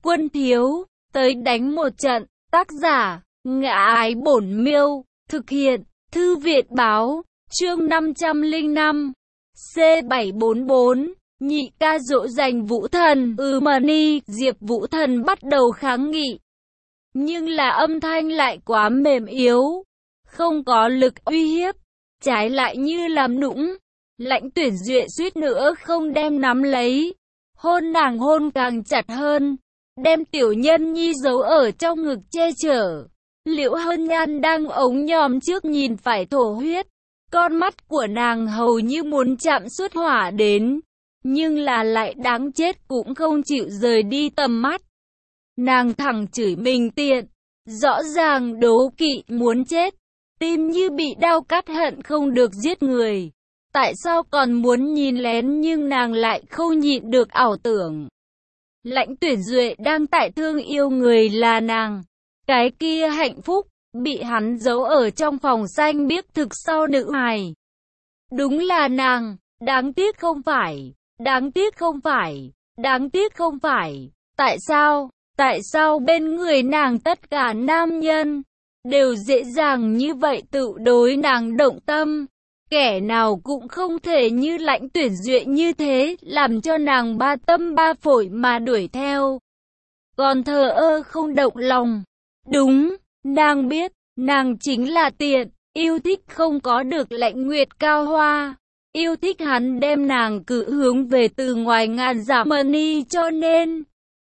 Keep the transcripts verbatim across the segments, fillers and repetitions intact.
Quân thiếu, tới đánh một trận. Tác giả, Ngã Ái Bổn Miêu. Thực hiện, Thư viện Báo. Chương năm trăm lẻ năm. C bảy bốn bốn. Nhị ca dỗ dành Vũ Thần. Ừ mà ni, Diệp Vũ Thần bắt đầu kháng nghị. Nhưng là âm thanh lại quá mềm yếu. Không có lực uy hiếp. Trái lại như làm nũng. Lãnh Tuyển Duệ suýt nữa không đem nắm lấy. Hôn nàng hôn càng chặt hơn. Đem tiểu nhân nhi giấu ở trong ngực che chở. Liễu Hân Nhan đang ống nhòm trước nhìn phải thổ huyết. Con mắt của nàng hầu như muốn chạm xuất hỏa đến. Nhưng là lại đáng chết cũng không chịu rời đi tầm mắt. Nàng thẳng chửi mình tiện. Rõ ràng đố kỵ muốn chết. Tim như bị đau cắt hận không được giết người. Tại sao còn muốn nhìn lén nhưng nàng lại không nhịn được ảo tưởng. Lãnh Tuyển Duệ đang tại thương yêu người là nàng. Cái kia hạnh phúc, bị hắn giấu ở trong phòng xanh biếc thực sau nữ hài. Đúng là nàng, đáng tiếc không phải, đáng tiếc không phải, đáng tiếc không phải. Tại sao, tại sao bên người nàng tất cả nam nhân, đều dễ dàng như vậy tự đối nàng động tâm. Kẻ nào cũng không thể như Lãnh Tuyển Duệ như thế, làm cho nàng ba tâm ba phổi mà đuổi theo. Còn thờ ơ không động lòng. Đúng, nàng biết, nàng chính là tiện, yêu thích không có được Lãnh Nguyệt Cao Hoa. Yêu thích hắn đem nàng cự hướng về từ ngoài ngàn dặm mani cho nên.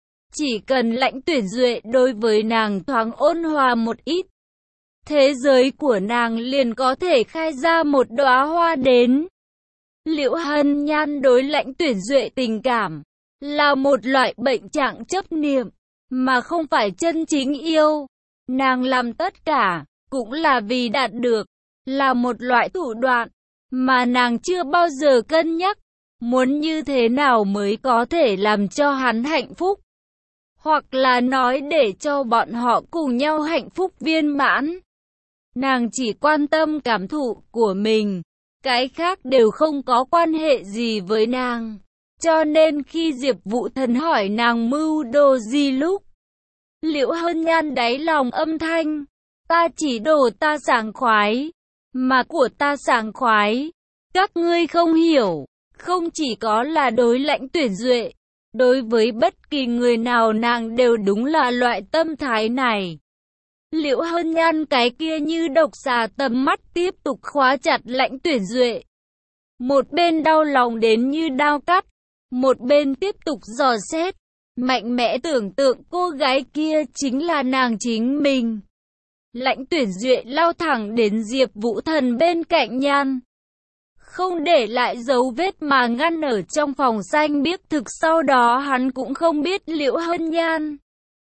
Chỉ cần Lãnh Tuyển Duệ đối với nàng thoáng ôn hòa một ít. Thế giới của nàng liền có thể khai ra một đóa hoa đến. Liễu Hân Nhan đối Lãnh Tuyển Duệ tình cảm là một loại bệnh trạng chấp niệm, mà không phải chân chính yêu. Nàng làm tất cả cũng là vì đạt được, là một loại thủ đoạn mà nàng chưa bao giờ cân nhắc. Muốn như thế nào mới có thể làm cho hắn hạnh phúc, hoặc là nói để cho bọn họ cùng nhau hạnh phúc viên mãn. Nàng chỉ quan tâm cảm thụ của mình, cái khác đều không có quan hệ gì với nàng. Cho nên khi Diệp Vũ Thần hỏi nàng mưu đồ gì lúc, Liễu Hân Nhan đáy lòng âm thanh, ta chỉ đồ ta sảng khoái, mà của ta sảng khoái, các ngươi không hiểu, không chỉ có là đối Lãnh Tuyển Duệ, đối với bất kỳ người nào nàng đều đúng là loại tâm thái này. Liễu Hân Nhan cái kia như độc xà tầm mắt tiếp tục khóa chặt Lãnh Tuyển Duệ. Một bên đau lòng đến như đao cắt, một bên tiếp tục dò xét, mạnh mẽ tưởng tượng cô gái kia chính là nàng chính mình. Lãnh Tuyển Duệ lao thẳng đến Diệp Vũ Thần bên cạnh Nhan. Không để lại dấu vết mà ngăn ở trong phòng xanh biếc thực sau đó hắn cũng không biết Liễu Hân Nhan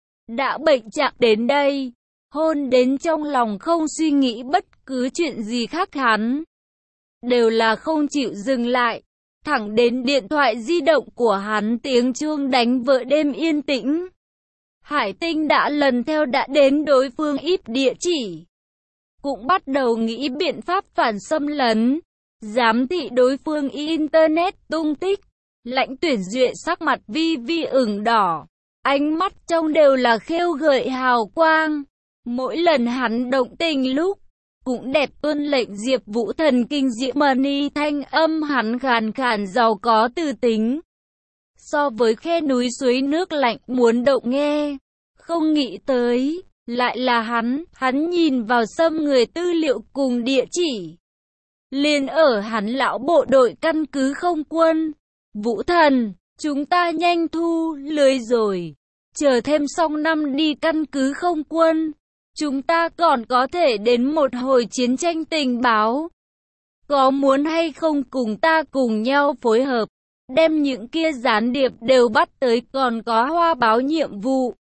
đã bệnh trạng đến đây. Hôn đến trong lòng không suy nghĩ bất cứ chuyện gì khác hắn. Đều là không chịu dừng lại. Thẳng đến điện thoại di động của hắn tiếng chuông đánh vỡ đêm yên tĩnh. Hải Tinh đã lần theo đã đến đối phương ít địa chỉ. Cũng bắt đầu nghĩ biện pháp phản xâm lấn. Giám thị đối phương internet tung tích. Lãnh Tuyển Duệ sắc mặt vi vi ửng đỏ. Ánh mắt trong đều là khêu gợi hào quang. Mỗi lần hắn động tình lúc, cũng đẹp tuân lệnh Diệp Vũ Thần kinh diễm mani thanh âm hắn khàn khàn giàu có từ tính. So với khe núi suối nước lạnh muốn động nghe, không nghĩ tới, lại là hắn, hắn nhìn vào xâm người tư liệu cùng địa chỉ. Liền ở hắn lão bộ đội căn cứ không quân. Vũ Thần, chúng ta nhanh thu lưới rồi, chờ thêm xong năm đi căn cứ không quân. Chúng ta còn có thể đến một hồi chiến tranh tình báo. Có muốn hay không cùng ta cùng nhau phối hợp, đem những kia gián điệp đều bắt tới còn có Hoa Báo nhiệm vụ.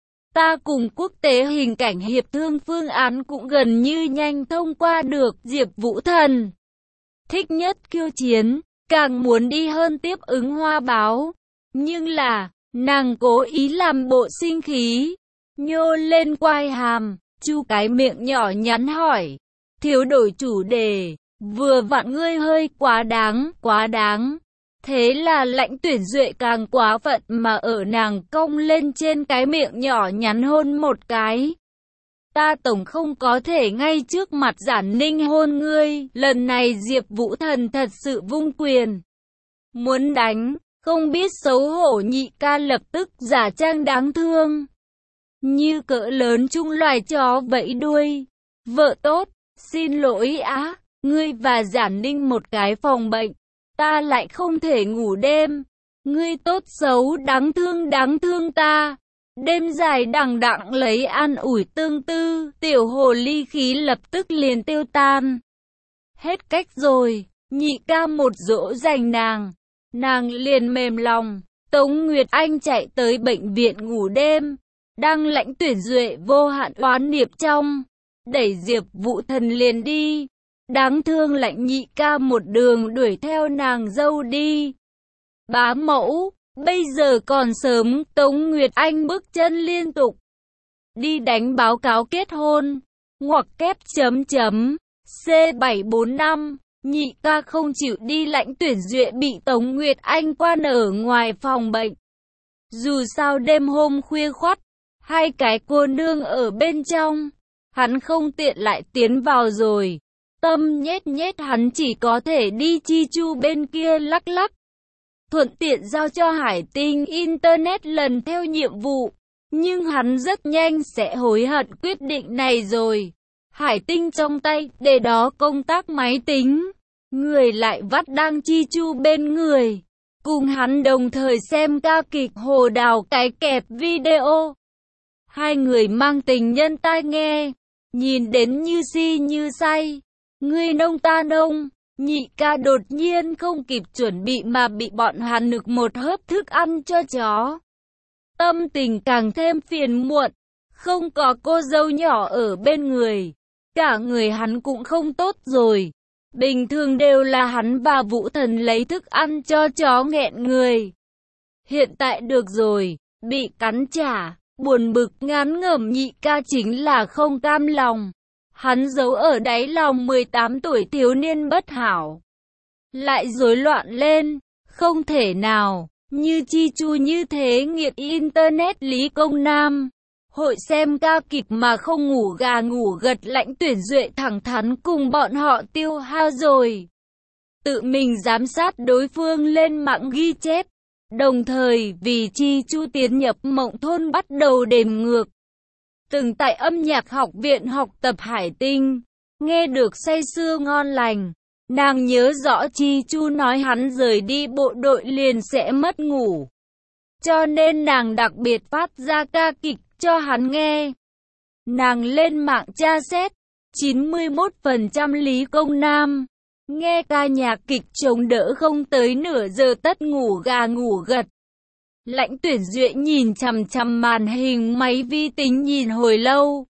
Ta cùng quốc tế hình cảnh hiệp thương phương án cũng gần như nhanh thông qua được. Diệp Vũ Thần thích nhất khiêu chiến, càng muốn đi hơn tiếp ứng Hoa Báo. Nhưng là, nàng cố ý làm bộ sinh khí, nhô lên quai hàm. Chu cái miệng nhỏ nhắn hỏi, thiếu đổi chủ đề, vừa vặn ngươi hơi quá đáng, quá đáng. Thế là Lãnh Tuyển Duệ càng quá phận mà ở nàng cong lên trên cái miệng nhỏ nhắn hôn một cái. Ta tổng không có thể ngay trước mặt Giản Ninh hôn ngươi, lần này Diệp Vũ Thần thật sự vung quyền. Muốn đánh, không biết xấu hổ nhị ca lập tức giả trang đáng thương. Như cỡ lớn chung loài chó vẫy đuôi. Vợ tốt, xin lỗi á, ngươi và Giản Ninh một cái phòng bệnh. Ta lại không thể ngủ đêm. Ngươi tốt xấu đáng thương đáng thương ta. Đêm dài đằng đẵng lấy an ủi tương tư, tiểu hồ ly khí lập tức liền tiêu tan. Hết cách rồi, nhị ca một dỗ dành nàng. Nàng liền mềm lòng. Tống Nguyệt Anh chạy tới bệnh viện ngủ đêm. Đang Lãnh Tuyển Duệ vô hạn oán niệm trong. Đẩy Diệp Vũ Thần liền đi. Đáng thương Lãnh nhị ca một đường đuổi theo nàng dâu đi. Bá mẫu, bây giờ còn sớm. Tống Nguyệt Anh bước chân liên tục đi đánh báo cáo kết hôn. Ngoặc kép chấm chấm C bảy bốn năm. Nhị ca không chịu đi. Lãnh Tuyển Duệ bị Tống Nguyệt Anh quan ở ngoài phòng bệnh. Dù sao đêm hôm khuya khoắt, hai cái cô nương ở bên trong, hắn không tiện lại tiến vào rồi. Tâm nhét nhét hắn chỉ có thể đi Chi Chu bên kia lắc lắc. Thuận tiện giao cho Hải Tinh Internet lần theo nhiệm vụ. Nhưng hắn rất nhanh sẽ hối hận quyết định này rồi. Hải Tinh trong tay, để đó công tác máy tính. Người lại vắt đang Chi Chu bên người. Cùng hắn đồng thời xem ca kịch Hồ Đào cái kẹp video. Hai người mang tình nhân tai nghe. Nhìn đến như si như say. Ngươi nông ta nông. Nhị ca đột nhiên không kịp chuẩn bị mà bị bọn hắn nực một hớp thức ăn cho chó. Tâm tình càng thêm phiền muộn. Không có cô dâu nhỏ ở bên người. Cả người hắn cũng không tốt rồi. Bình thường đều là hắn và Vũ Thần lấy thức ăn cho chó nghẹn người. Hiện tại được rồi, bị cắn trả, buồn bực ngán ngẩm nhị ca chính là không cam lòng. Hắn giấu ở đáy lòng mười tám tuổi thiếu niên bất hảo. Lại rối loạn lên, không thể nào, như Chi Chu như thế nghiện Internet Lý Công Nam. Hội xem ca kịch mà không ngủ gà ngủ gật. Lãnh Tuyển Duệ thẳng thắn cùng bọn họ tiêu hao rồi. Tự mình giám sát đối phương lên mạng ghi chép. Đồng thời vì Chi Chu tiến nhập mộng thôn bắt đầu đếm ngược. Từng tại âm nhạc học viện học tập Hải Tinh. Nghe được say sưa ngon lành. Nàng nhớ rõ Chi Chu nói hắn rời đi bộ đội liền sẽ mất ngủ. Cho nên nàng đặc biệt phát ra ca kịch cho hắn nghe. Nàng lên mạng tra xét, chín mươi mốt phần trăm Lý Công Nam. Nghe ca nhạc kịch chống đỡ không tới nửa giờ tất ngủ gà ngủ gật. Lãnh Tuyển Duệ nhìn chằm chằm màn hình máy vi tính nhìn hồi lâu.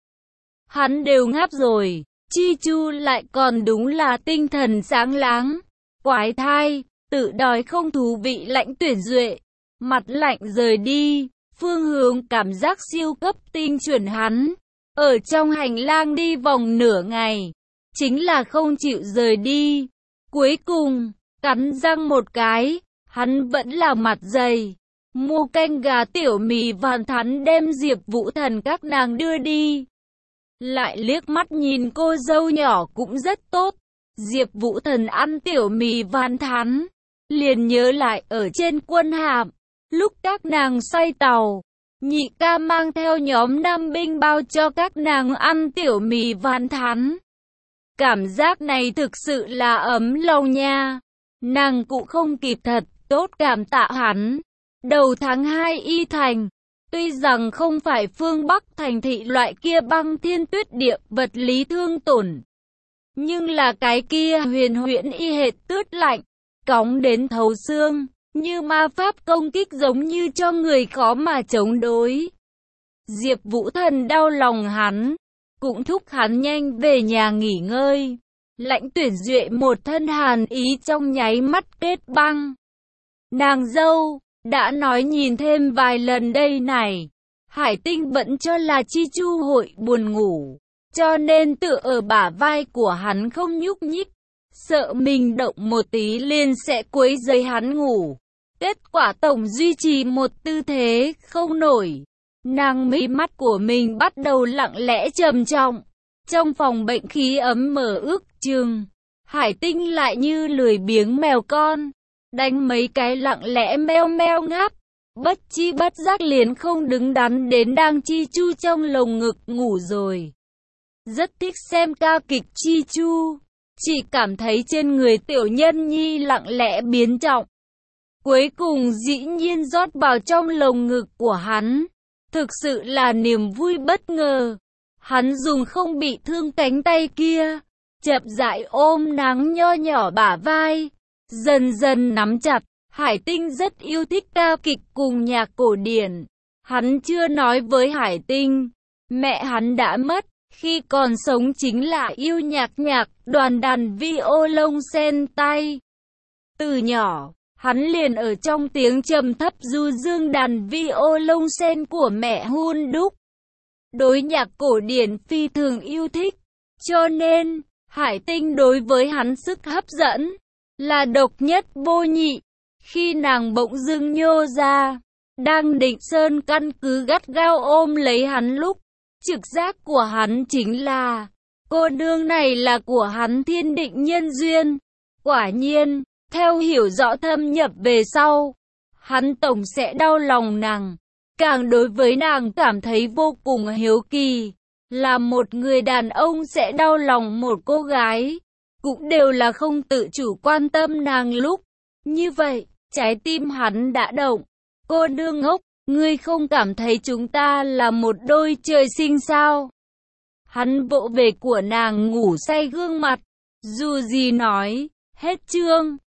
Hắn đều ngáp rồi, Chi Chu lại còn đúng là tinh thần sáng láng. Quái thai, tự đói không thú vị. Lãnh Tuyển Duệ, mặt lạnh rời đi. Phương hướng cảm giác siêu cấp tinh chuẩn hắn. Ở trong hành lang đi vòng nửa ngày. Chính là không chịu rời đi. Cuối cùng, cắn răng một cái. Hắn vẫn là mặt dày. Mua canh gà tiểu mì vạn thắn đem Diệp Vũ Thần các nàng đưa đi. Lại liếc mắt nhìn cô dâu nhỏ cũng rất tốt. Diệp Vũ Thần ăn tiểu mì vạn thắn. Liền nhớ lại ở trên quân hàm. Lúc các nàng xoay tàu, nhị ca mang theo nhóm nam binh bao cho các nàng ăn tiểu mì vạn thắn. Cảm giác này thực sự là ấm lòng nha. Nàng cũng không kịp thật tốt cảm tạ hắn. Đầu tháng hai y thành, tuy rằng không phải phương Bắc thành thị loại kia băng thiên tuyết địa vật lý thương tổn. Nhưng là cái kia huyền huyễn y hệt tước lạnh, cóng đến thấu xương. Như ma pháp công kích giống như cho người khó mà chống đối. Diệp Vũ Thần đau lòng hắn, cũng thúc hắn nhanh về nhà nghỉ ngơi. Lãnh Tuyển Duệ một thân hàn ý trong nháy mắt kết băng. Nàng dâu, đã nói nhìn thêm vài lần đây này. Hải Tinh vẫn cho là Chi Chu hội buồn ngủ, cho nên tựa ở bả vai của hắn không nhúc nhích. sợ mình động một tí liền sẽ quấy rầy hắn ngủ. Kết quả tổng duy trì một tư thế không nổi. Nàng mí mắt của mình bắt đầu lặng lẽ trầm trọng. Trong phòng bệnh khí ấm mở ước chừng. Hải Tinh lại như lười biếng mèo con. Đánh mấy cái lặng lẽ meo meo ngáp. Bất chi bất giác liền không đứng đắn đến đang chi chu trong lồng ngực ngủ rồi. Rất thích xem ca kịch chi chu. Chỉ cảm thấy trên người tiểu nhân nhi lặng lẽ biến trọng. Cuối cùng dĩ nhiên rót vào trong lồng ngực của hắn. Thực sự là niềm vui bất ngờ. Hắn dùng không bị thương cánh tay kia, chậm rãi ôm nàng nho nhỏ bả vai, dần dần nắm chặt. Hải Tinh rất yêu thích ca kịch cùng nhạc cổ điển. Hắn chưa nói với Hải Tinh, mẹ hắn đã mất, khi còn sống chính là yêu nhạc nhạc, đoàn đàn violon sen tay. Từ nhỏ, hắn liền ở trong tiếng trầm thấp du dương đàn violon sen của mẹ hun đúc. Đối nhạc cổ điển phi thường yêu thích, cho nên, Hải Tinh đối với hắn sức hấp dẫn, là độc nhất vô nhị. Khi nàng bỗng dưng nhô ra, đang định sơn căn cứ gắt gao ôm lấy hắn lúc, trực giác của hắn chính là, cô nương này là của hắn thiên định nhân duyên. Quả nhiên, theo hiểu rõ thâm nhập về sau, hắn tổng sẽ đau lòng nàng. Càng đối với nàng cảm thấy vô cùng hiếu kỳ, là một người đàn ông sẽ đau lòng một cô gái, cũng đều là không tự chủ quan tâm nàng lúc. Như vậy, trái tim hắn đã động. Cô nương ngốc, ngươi không cảm thấy chúng ta là một đôi trời sinh sao? Hắn vỗ về của nàng ngủ say gương mặt, dù gì nói, hết chương.